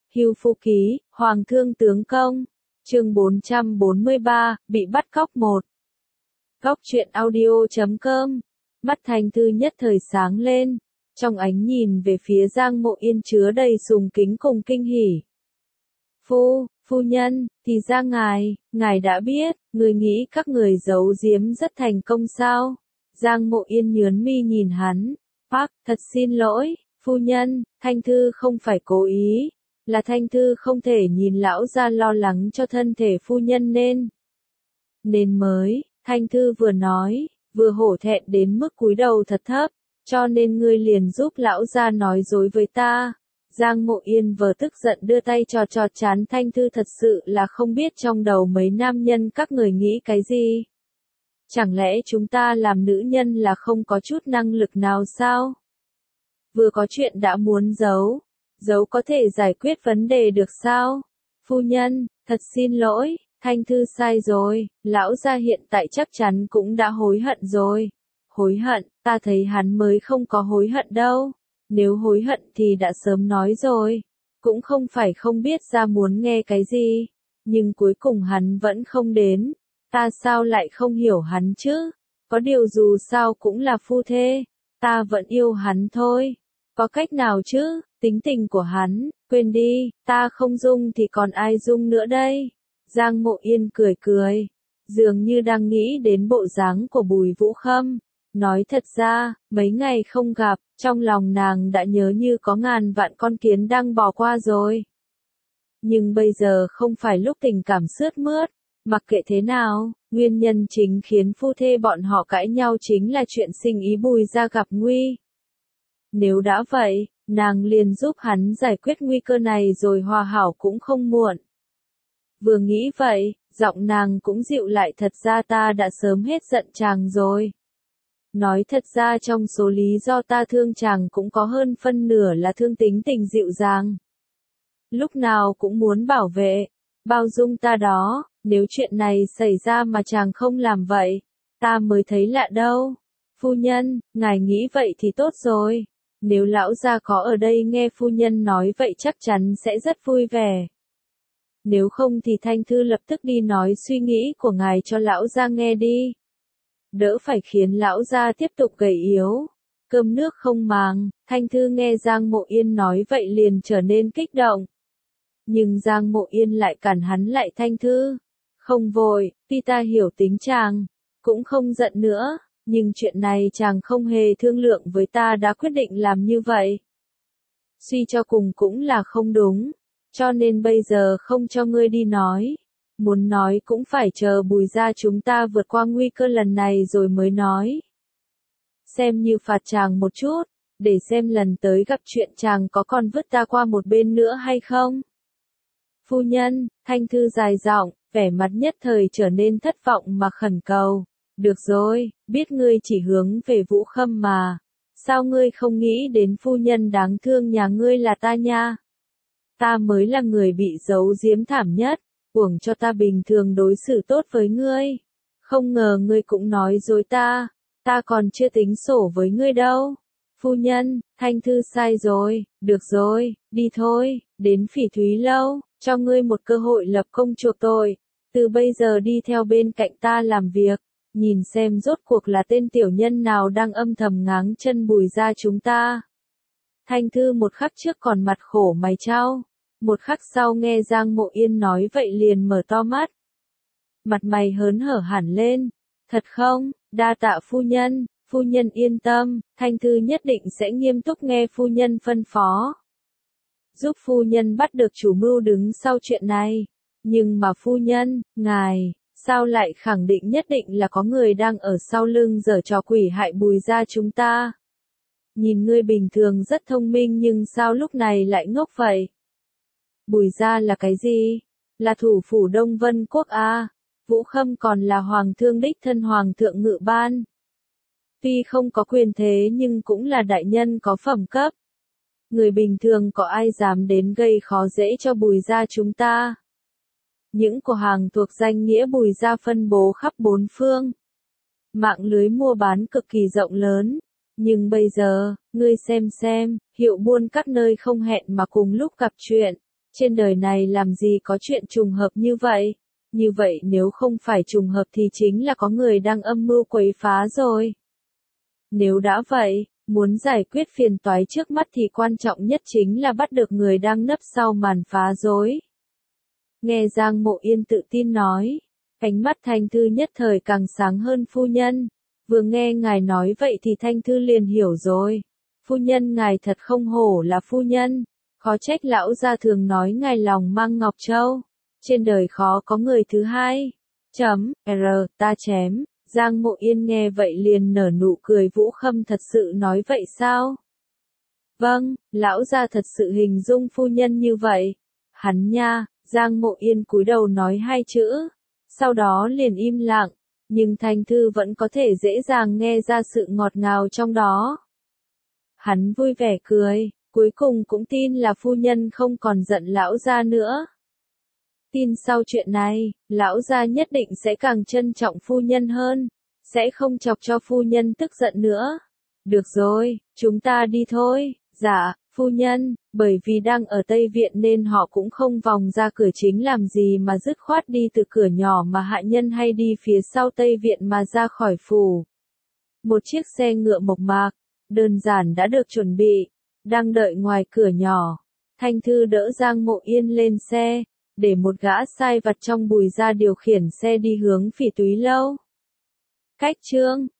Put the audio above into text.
Hưu Phu Ký, Hoàng Thương Tướng Công. Chương 443, bị bắt cóc 1. Góc truyện audio.com. Mắt Thanh Thư nhất thời sáng lên, trong ánh nhìn về phía Giang Mộ Yên chứa đầy sùng kính cùng kinh hỉ. Phu nhân, thì ra ngài đã biết, người nghĩ các người giấu giếm rất thành công sao? Giang Mộ Yên nhướng mi nhìn hắn, thật xin lỗi, phu nhân, Thanh Thư không phải cố ý, là Thanh Thư không thể nhìn lão gia lo lắng cho thân thể phu nhân nên mới, Thanh Thư vừa nói, vừa hổ thẹn đến mức cúi đầu thật thấp, cho nên ngươi liền giúp lão gia nói dối với ta. Giang Mộ Yên vừa tức giận đưa tay trò trán Thanh Thư, thật sự là không biết trong đầu mấy nam nhân các người nghĩ cái gì. Chẳng lẽ chúng ta làm nữ nhân là không có chút năng lực nào sao? Vừa có chuyện đã muốn giấu có thể giải quyết vấn đề được sao? Phu nhân, thật xin lỗi, Thanh Thư sai rồi, lão gia hiện tại chắc chắn cũng đã hối hận rồi. Hối hận, ta thấy hắn mới không có hối hận đâu. Nếu hối hận thì đã sớm nói rồi. Cũng không phải không biết ra muốn nghe cái gì. Nhưng cuối cùng hắn vẫn không đến. Ta sao lại không hiểu hắn chứ? Có điều dù sao cũng là phu thê. Ta vẫn yêu hắn thôi. Có cách nào chứ? Tính tình của hắn, quên đi, ta không dung thì còn ai dung nữa đây? Giang Mộ Yên cười, dường như đang nghĩ đến bộ dáng của Bùi Vũ Khâm. Nói thật ra, mấy ngày không gặp, trong lòng nàng đã nhớ như có ngàn vạn con kiến đang bò qua rồi. Nhưng bây giờ không phải lúc tình cảm sướt mướt, mặc kệ thế nào, nguyên nhân chính khiến phu thê bọn họ cãi nhau chính là chuyện sinh ý Bùi gia gặp nguy. Nếu đã vậy, nàng liền giúp hắn giải quyết nguy cơ này rồi hòa hảo cũng không muộn. Vừa nghĩ vậy, giọng nàng cũng dịu lại, thật ra ta đã sớm hết giận chàng rồi. Nói thật ra trong số lý do ta thương chàng cũng có hơn phân nửa là thương tính tình dịu dàng. Lúc nào cũng muốn bảo vệ, bao dung ta đó, nếu chuyện này xảy ra mà chàng không làm vậy, ta mới thấy lạ đâu. Phu nhân, ngài nghĩ vậy thì tốt rồi. Nếu lão gia có ở đây nghe phu nhân nói vậy chắc chắn sẽ rất vui vẻ. Nếu không thì Thanh Thư lập tức đi nói suy nghĩ của ngài cho lão gia nghe đi. Đỡ phải khiến lão gia tiếp tục gầy yếu. Cơm nước không màng, Thanh Thư nghe Giang Mộ Yên nói vậy liền trở nên kích động. Nhưng Giang Mộ Yên lại cản hắn lại, Thanh Thư. Không vội, tuy ta hiểu tính chàng, cũng không giận nữa, nhưng chuyện này chàng không hề thương lượng với ta đã quyết định làm như vậy. Suy cho cùng cũng là không đúng, cho nên bây giờ không cho ngươi đi nói. Muốn nói cũng phải chờ Bùi gia chúng ta vượt qua nguy cơ lần này rồi mới nói. Xem như phạt chàng một chút, để xem lần tới gặp chuyện chàng có còn vứt ta qua một bên nữa hay không. Phu nhân, Thanh Thư dài giọng, vẻ mặt nhất thời trở nên thất vọng mà khẩn cầu. Được rồi, biết ngươi chỉ hướng về Vũ Khâm mà. Sao ngươi không nghĩ đến phu nhân đáng thương nhà ngươi là ta nha? Ta mới là người bị giấu giếm thảm nhất. Uổng cho ta bình thường đối xử tốt với ngươi. Không ngờ ngươi cũng nói dối ta. Ta còn chưa tính sổ với ngươi đâu. Phu nhân, Thanh Thư sai rồi. Được rồi, đi thôi, đến Phỉ Thúy Lâu, cho ngươi một cơ hội lập công chuộc tội. Từ bây giờ đi theo bên cạnh ta làm việc. Nhìn xem rốt cuộc là tên tiểu nhân nào đang âm thầm ngáng chân Bùi gia chúng ta. Thanh Thư một khắc trước còn mặt khổ mày chau. Một khắc sau nghe Giang Mộ Yên nói vậy liền mở to mắt. Mặt mày hớn hở hẳn lên. Thật không, đa tạ phu nhân yên tâm, Thanh Thư nhất định sẽ nghiêm túc nghe phu nhân phân phó. Giúp phu nhân bắt được chủ mưu đứng sau chuyện này. Nhưng mà phu nhân, ngài, sao lại khẳng định nhất định là có người đang ở sau lưng giở trò quỷ hại Bùi gia chúng ta? Nhìn ngươi bình thường rất thông minh nhưng sao lúc này lại ngốc vậy? Bùi gia là cái gì? Là thủ phủ Đông Vân Quốc à? Vũ Khâm còn là hoàng thương đích thân hoàng thượng ngự ban. Tuy không có quyền thế nhưng cũng là đại nhân có phẩm cấp. Người bình thường có ai dám đến gây khó dễ cho Bùi gia chúng ta? Những cửa hàng thuộc danh nghĩa Bùi gia phân bố khắp bốn phương. Mạng lưới mua bán cực kỳ rộng lớn. Nhưng bây giờ, ngươi xem, hiệu buôn các nơi không hẹn mà cùng lúc gặp chuyện. Trên đời này làm gì có chuyện trùng hợp như vậy? Như vậy nếu không phải trùng hợp thì chính là có người đang âm mưu quấy phá rồi. Nếu đã vậy, muốn giải quyết phiền toái trước mắt thì quan trọng nhất chính là bắt được người đang nấp sau màn phá rối. Nghe Giang Mộ Yên tự tin nói, ánh mắt Thanh Thư nhất thời càng sáng hơn phu nhân. Vừa nghe ngài nói vậy thì Thanh Thư liền hiểu rồi. Phu nhân ngài thật không hổ là phu nhân. Khó trách lão gia thường nói ngài lòng mang ngọc châu. Trên đời khó có người thứ hai. Ta chém. Giang Mộ Yên nghe vậy liền nở nụ cười. Vũ Khâm thật sự nói vậy sao? Vâng, lão gia thật sự hình dung phu nhân như vậy. Hắn nha. Giang Mộ Yên cúi đầu nói hai chữ. Sau đó liền im lặng. Nhưng Thanh Thư vẫn có thể dễ dàng nghe ra sự ngọt ngào trong đó. Hắn vui vẻ cười. Cuối cùng cũng tin là phu nhân không còn giận lão gia nữa. Tin sau chuyện này, lão gia nhất định sẽ càng trân trọng phu nhân hơn, sẽ không chọc cho phu nhân tức giận nữa. Được rồi, chúng ta đi thôi. Dạ, phu nhân, bởi vì đang ở Tây Viện nên họ cũng không vòng ra cửa chính làm gì mà dứt khoát đi từ cửa nhỏ mà hạ nhân hay đi phía sau Tây Viện mà ra khỏi phủ. Một chiếc xe ngựa mộc mạc, đơn giản đã được chuẩn bị. Đang đợi ngoài cửa nhỏ, Thanh Thư đỡ Giang Mộ Yên lên xe, để một gã sai vặt trong bùi ra điều khiển xe đi hướng Phỉ Túy Lâu. Cách chương